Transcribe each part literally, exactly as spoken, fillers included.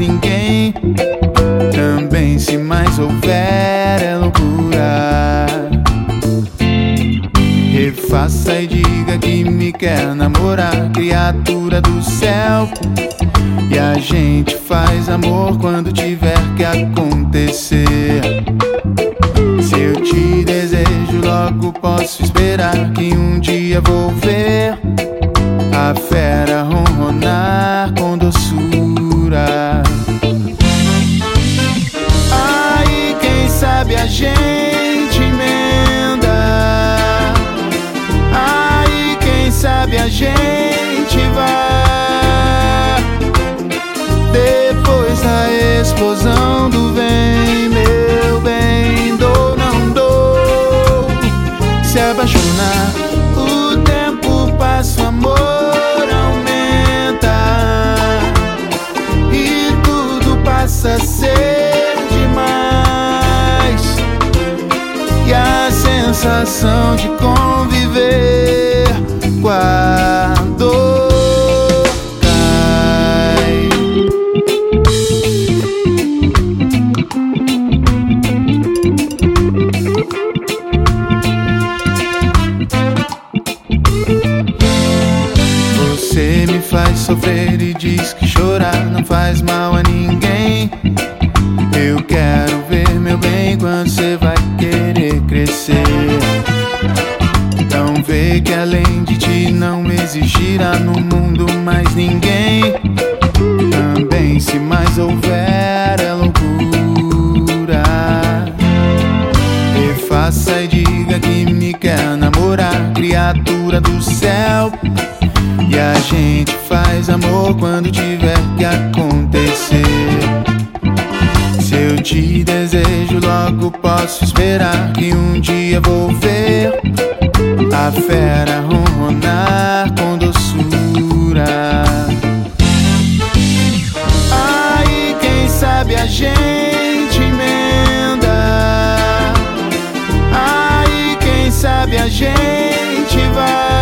ninguém. Também se mais houver é loucura. Refaça e diga que me quer namorar, criatura do céu. E a gente faz amor quando tiver que acontecer. Se eu te desejo, logo posso esperar que um dia vou ver a fera ronronar com doçura. Aí quem sabe a gente emenda. Aí quem sabe a gente vai. Depois da explosão do vem, meu bem, dou, não dou. Se apaixonar, o tempo passa, o amor aumenta e tudo passa a ser demais. E a sensação de conviver com a dor você me faz sofrer e diz que chorar não faz mal a ninguém. Eu quero ver, meu bem, quando você vai querer crescer. Então vê que além de ti não existirá no mundo mais ninguém. Também se mais houver é loucura. Refaça e diga que me quer namorar, criatura do céu. E a gente faz amor quando tiver que acontecer. Se eu te desejo, logo posso esperar que um dia vou ver a fera ronronar com doçura. Aí quem sabe a gente emenda. Aí quem sabe a gente vai.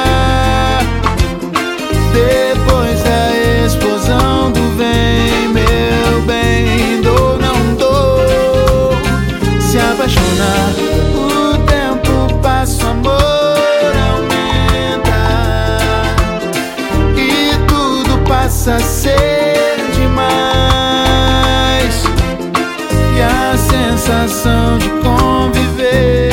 Depois da explosão do vem, meu bem, dou, não dou. Se apaixonar, o tempo passa, o amor aumenta e tudo passa a ser demais. E a sensação de conviver